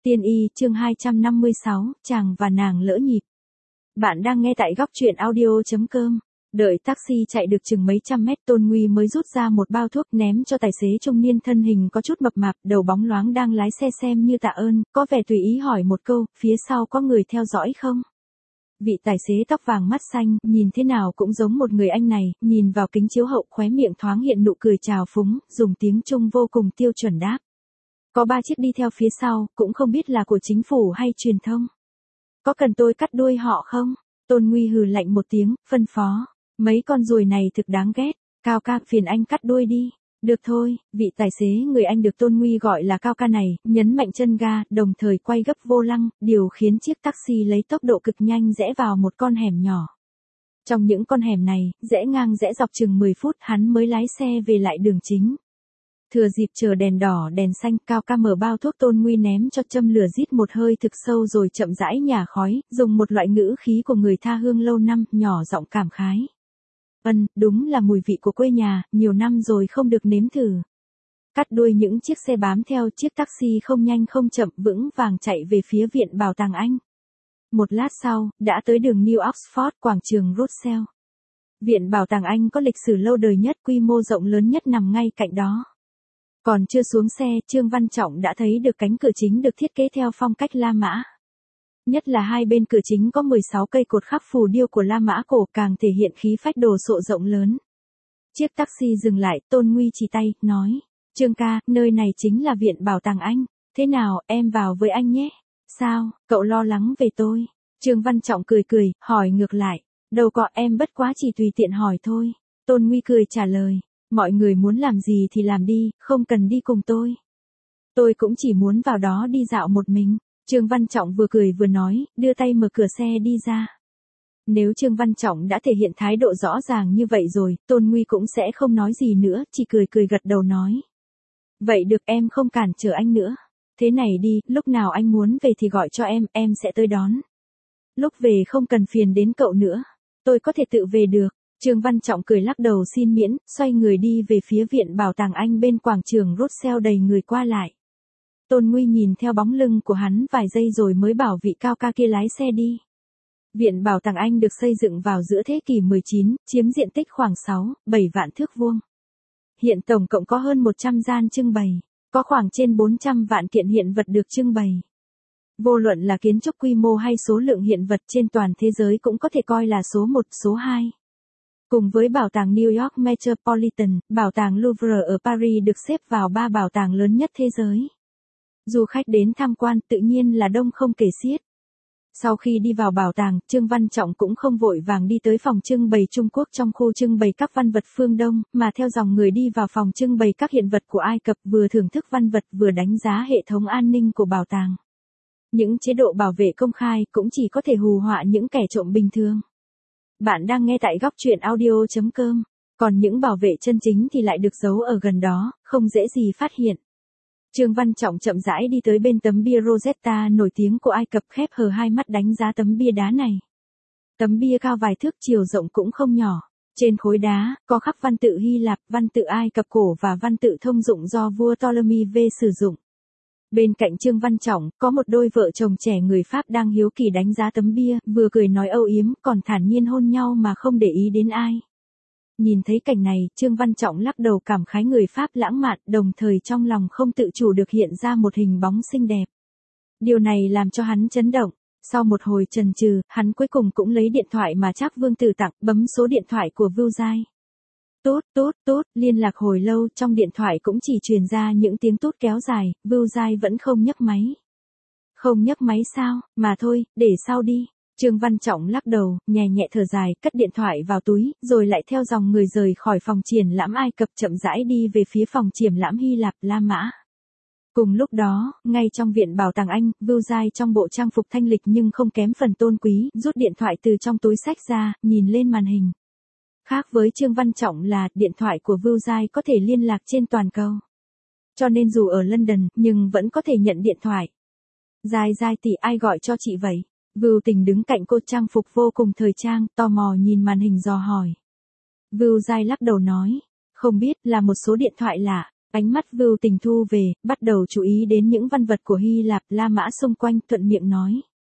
Tiên y chương 256, chàng và nàng lỡ nhịp. Bạn đang nghe tại góc truyện audio.com. Đợi taxi chạy được chừng mấy trăm mét, Tôn Nguy mới rút ra một bao thuốc ném cho tài xế trung niên thân hình có chút mập mạp, đầu bóng loáng đang lái xe xem như tạ ơn, có vẻ tùy ý hỏi một câu, phía sau có người theo dõi không? Vị tài xế tóc vàng mắt xanh, nhìn thế nào cũng giống một người anh này, nhìn vào kính chiếu hậu khóe miệng thoáng hiện nụ cười trào phúng, dùng tiếng Trung vô cùng tiêu chuẩn đáp. Có 3 chiếc đi theo phía sau, cũng không biết là của chính phủ hay truyền thông. Có cần tôi cắt đuôi họ không? Tôn Nguy hừ lạnh một tiếng, phân phó. Mấy con ruồi này thực đáng ghét, Cao ca phiền anh cắt đuôi đi. Được thôi, vị tài xế người anh được Tôn Nguy gọi là Cao ca này, nhấn mạnh chân ga, đồng thời quay gấp vô lăng, điều khiến chiếc taxi lấy tốc độ cực nhanh rẽ vào một con hẻm nhỏ. Trong những con hẻm này, rẽ ngang rẽ dọc chừng 10 phút hắn mới lái xe về lại đường chính. Thừa dịp chờ đèn đỏ đèn xanh, Cao ca mở bao thuốc Tôn Nguy ném cho châm lửa rít một hơi thực sâu rồi chậm rãi nhả khói, dùng một loại ngữ khí của người tha hương lâu năm, nhỏ giọng cảm khái. Đúng là mùi vị của quê nhà, nhiều năm rồi không được nếm thử. Cắt đuôi những chiếc xe bám theo, chiếc taxi không nhanh không chậm vững vàng chạy về phía Viện Bảo tàng Anh. Một lát sau, đã tới đường New Oxford, quảng trường Russell. Viện Bảo tàng Anh có lịch sử lâu đời nhất, quy mô rộng lớn nhất nằm ngay cạnh đó. Còn chưa xuống xe, Trương Văn Trọng đã thấy được cánh cửa chính được thiết kế theo phong cách La Mã. Nhất là hai bên cửa chính có 16 cây cột khắc phù điêu của La Mã cổ càng thể hiện khí phách đồ sộ rộng lớn. Chiếc taxi dừng lại, Tôn Nguy chỉ tay, nói. Trương ca, nơi này chính là Viện Bảo tàng Anh. Thế nào, em vào với anh nhé. Sao, cậu lo lắng về tôi? Trương Văn Trọng cười, hỏi ngược lại. Đâu có, em bất quá chỉ tùy tiện hỏi thôi. Tôn Nguy cười trả lời. Mọi người muốn làm gì thì làm đi, không cần đi cùng tôi. Tôi cũng chỉ muốn vào đó đi dạo một mình. Trương Văn Trọng vừa cười vừa nói, đưa tay mở cửa xe đi ra. Nếu Trương Văn Trọng đã thể hiện thái độ rõ ràng như vậy rồi, Tôn Nguy cũng sẽ không nói gì nữa, chỉ cười gật đầu nói. Vậy được, em không cản trở anh nữa. Thế này đi, lúc nào anh muốn về thì gọi cho em sẽ tới đón. Lúc về không cần phiền đến cậu nữa. Tôi có thể tự về được. Trương Văn Trọng cười lắc đầu xin miễn, xoay người đi về phía Viện Bảo tàng Anh bên quảng trường Russell đầy người qua lại. Tôn Nguy nhìn theo bóng lưng của hắn vài giây rồi mới bảo vị Cao ca kia lái xe đi. Viện Bảo tàng Anh được xây dựng vào giữa thế kỷ 19, chiếm diện tích khoảng 6-7 vạn thước vuông. Hiện tổng cộng có hơn 100 gian trưng bày, có khoảng trên 400 vạn kiện hiện vật được trưng bày. Vô luận là kiến trúc quy mô hay số lượng hiện vật trên toàn thế giới cũng có thể coi là số 1, số 2. Cùng với bảo tàng New York Metropolitan, bảo tàng Louvre ở Paris được xếp vào 3 bảo tàng lớn nhất thế giới. Du khách đến tham quan tự nhiên là đông không kể xiết. Sau khi đi vào bảo tàng, Trương Văn Trọng cũng không vội vàng đi tới phòng trưng bày Trung Quốc trong khu trưng bày các văn vật phương Đông, mà theo dòng người đi vào phòng trưng bày các hiện vật của Ai Cập, vừa thưởng thức văn vật vừa đánh giá hệ thống an ninh của bảo tàng. Những chế độ bảo vệ công khai cũng chỉ có thể hù dọa những kẻ trộm bình thường. Bạn đang nghe tại góc truyện audio.com, còn những bảo vệ chân chính thì lại được giấu ở gần đó, không dễ gì phát hiện. Trương Văn Trọng chậm rãi đi tới bên tấm bia Rosetta nổi tiếng của Ai Cập, khép hờ hai mắt đánh giá tấm bia đá này. Tấm bia cao vài thước, chiều rộng cũng không nhỏ. Trên khối đá, có khắc văn tự Hy Lạp, văn tự Ai Cập cổ và văn tự thông dụng do vua Ptolemy V sử dụng. Bên cạnh Trương Văn Trọng, có một đôi vợ chồng trẻ người Pháp đang hiếu kỳ đánh giá tấm bia, vừa cười nói âu yếm, còn thản nhiên hôn nhau mà không để ý đến ai. Nhìn thấy cảnh này, Trương Văn Trọng lắc đầu cảm khái người Pháp lãng mạn, đồng thời trong lòng không tự chủ được hiện ra một hình bóng xinh đẹp. Điều này làm cho hắn chấn động. Sau một hồi chần chừ, hắn cuối cùng cũng lấy điện thoại mà Trác Vương Tử tặng, bấm số điện thoại của Vưu Giai. Tốt, liên lạc hồi lâu, trong điện thoại cũng chỉ truyền ra những tiếng tút kéo dài, Vưu Giai vẫn không nhấc máy. Không nhấc máy sao, mà thôi, để sau đi. Trương Văn Trọng lắc đầu, nhẹ thở dài, cất điện thoại vào túi, rồi lại theo dòng người rời khỏi phòng triển lãm Ai Cập, chậm rãi đi về phía phòng triển lãm Hy Lạp, La Mã. Cùng lúc đó, ngay trong Viện Bảo tàng Anh, Vưu Giai trong bộ trang phục thanh lịch nhưng không kém phần tôn quý, rút điện thoại từ trong túi xách ra, nhìn lên màn hình. Khác với Trương Văn Trọng là, điện thoại của Vưu Giai có thể liên lạc trên toàn cầu. Cho nên dù ở London, nhưng vẫn có thể nhận điện thoại. Giai tỷ, ai gọi cho chị vậy? Vưu Tình đứng cạnh cô, trang phục vô cùng thời trang, tò mò nhìn màn hình dò hỏi. Vưu Giai lắc đầu nói, không biết, là một số điện thoại lạ. Ánh mắt Vưu Tình thu về, bắt đầu chú ý đến những văn vật của Hy Lạp, La Mã xung quanh, thuận miệng nói.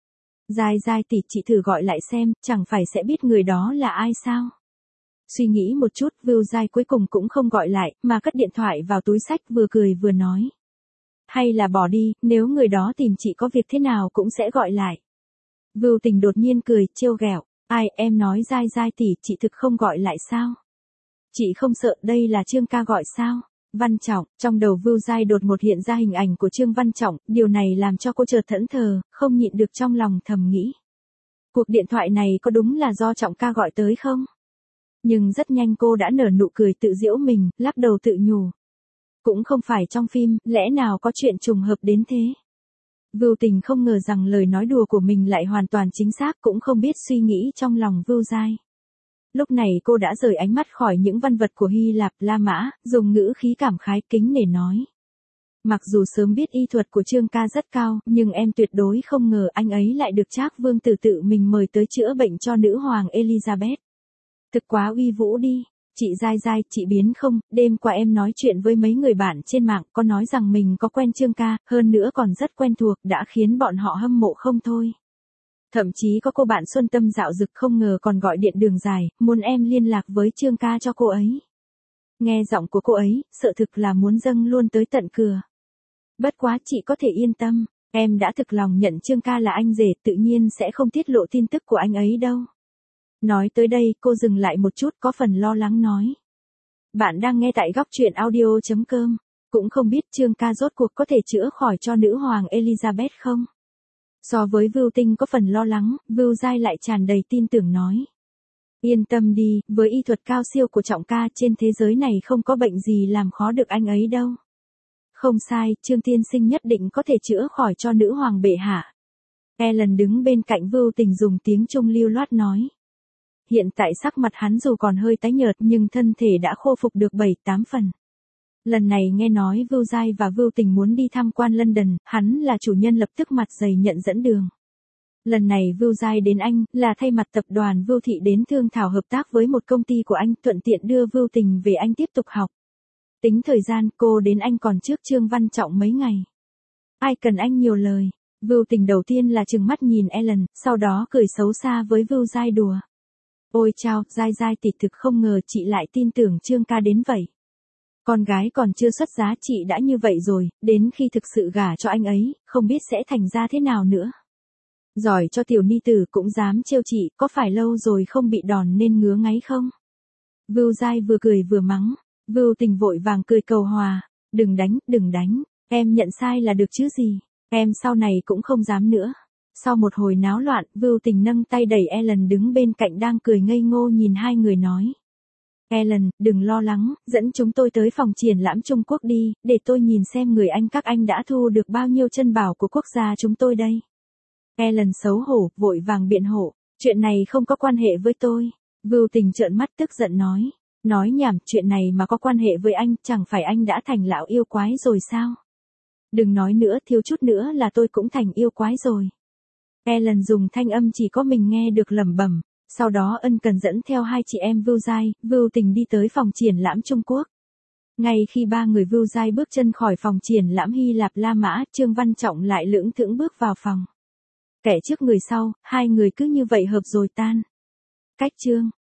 Giai Giai tỷ, chị thử gọi lại xem, chẳng phải sẽ biết người đó là ai sao? Suy nghĩ một chút, Vưu Giai cuối cùng cũng không gọi lại, mà cất điện thoại vào túi xách, vừa cười vừa nói. Hay là bỏ đi, nếu người đó tìm chị có việc thế nào cũng sẽ gọi lại. Vưu Tình đột nhiên cười, trêu ghẹo. Ai, em nói Giai Giai tỷ, chị thực không gọi lại sao? Chị không sợ đây là Trương ca gọi sao? Văn Trọng, trong đầu Vưu Giai đột một hiện ra hình ảnh của Trương Văn Trọng, điều này làm cho cô chợt thẫn thờ, không nhịn được trong lòng thầm nghĩ. Cuộc điện thoại này có đúng là do Trọng ca gọi tới không? Nhưng rất nhanh cô đã nở nụ cười tự giễu mình, lắc đầu tự nhủ. Cũng không phải trong phim, lẽ nào có chuyện trùng hợp đến thế? Vưu Tình không ngờ rằng lời nói đùa của mình lại hoàn toàn chính xác, cũng không biết suy nghĩ trong lòng Vưu Giai. Lúc này cô đã rời ánh mắt khỏi những văn vật của Hy Lạp, La Mã, dùng ngữ khí cảm khái kính nể nói. Mặc dù sớm biết y thuật của Trương ca rất cao, nhưng em tuyệt đối không ngờ anh ấy lại được Trác Vương Tử tự mình mời tới chữa bệnh cho nữ hoàng Elizabeth. Thực quá uy vũ đi. Chị Giai Giai, chị biến không, đêm qua em nói chuyện với mấy người bạn trên mạng, có nói rằng mình có quen Trương ca, hơn nữa còn rất quen thuộc, đã khiến bọn họ hâm mộ không thôi. Thậm chí có cô bạn Xuân Tâm dạo dực không ngờ còn gọi điện đường dài, muốn em liên lạc với Trương ca cho cô ấy. Nghe giọng của cô ấy, sợ thực là muốn dâng luôn tới tận cửa. Bất quá chị có thể yên tâm, em đã thực lòng nhận Trương ca là anh rể, tự nhiên sẽ không tiết lộ tin tức của anh ấy đâu. Nói tới đây, cô dừng lại một chút, có phần lo lắng nói. Bạn đang nghe tại góc truyện audio.com, cũng không biết Trương ca rốt cuộc có thể chữa khỏi cho nữ hoàng Elizabeth không? So với Vưu Tinh có phần lo lắng, Vưu Giai lại tràn đầy tin tưởng nói. Yên tâm đi, với y thuật cao siêu của Trọng ca, trên thế giới này không có bệnh gì làm khó được anh ấy đâu. Không sai, Trương tiên sinh nhất định có thể chữa khỏi cho nữ hoàng bệ hạ. Ellen đứng bên cạnh Vưu Tình dùng tiếng Trung lưu loát nói. Hiện tại sắc mặt hắn dù còn hơi tái nhợt nhưng thân thể đã khôi phục được 7-8 phần. Lần này nghe nói Vưu Giai và Vưu Tình muốn đi tham quan London, hắn là chủ nhân lập tức mặt dày nhận dẫn đường. Lần này Vưu Giai đến Anh, là thay mặt tập đoàn Vưu Thị đến thương thảo hợp tác với một công ty của anh, thuận tiện đưa Vưu Tình về Anh tiếp tục học. Tính thời gian, cô đến Anh còn trước Trương Văn Trọng mấy ngày. Ai cần anh nhiều lời. Vưu Tình đầu tiên là trừng mắt nhìn Ellen, sau đó cười xấu xa với Vưu Giai đùa. Ôi chao, Giai Giai tỷ, thực không ngờ chị lại tin tưởng Trương ca đến vậy. Con gái còn chưa xuất giá chị đã như vậy rồi, đến khi thực sự gả cho anh ấy, không biết sẽ thành ra thế nào nữa. Giỏi cho tiểu ni tử cũng dám trêu chị, có phải lâu rồi không bị đòn nên ngứa ngáy không? Vưu Giai vừa cười vừa mắng, Vưu Tình vội vàng cười cầu hòa, đừng đánh, em nhận sai là được chứ gì, em sau này cũng không dám nữa. Sau một hồi náo loạn, Vưu Tình nâng tay đẩy Ellen đứng bên cạnh đang cười ngây ngô nhìn hai người nói. Ellen, đừng lo lắng, dẫn chúng tôi tới phòng triển lãm Trung Quốc đi, để tôi nhìn xem người Anh các anh đã thu được bao nhiêu chân bảo của quốc gia chúng tôi đây. Ellen xấu hổ, vội vàng biện hộ, chuyện này không có quan hệ với tôi. Vưu Tình trợn mắt tức giận nói. Nói nhảm, chuyện này mà có quan hệ với anh, chẳng phải anh đã thành lão yêu quái rồi sao? Đừng nói nữa, thiếu chút nữa là tôi cũng thành yêu quái rồi. Ellen dùng thanh âm chỉ có mình nghe được lẩm bẩm, sau đó ân cần dẫn theo hai chị em Vưu Giai, Vưu Tình đi tới phòng triển lãm Trung Quốc. Ngay khi ba người Vưu Giai bước chân khỏi phòng triển lãm Hy Lạp La Mã, Trương Văn Trọng lại lững thững bước vào phòng. Kẻ trước người sau, hai người cứ như vậy hợp rồi tan. Cách chương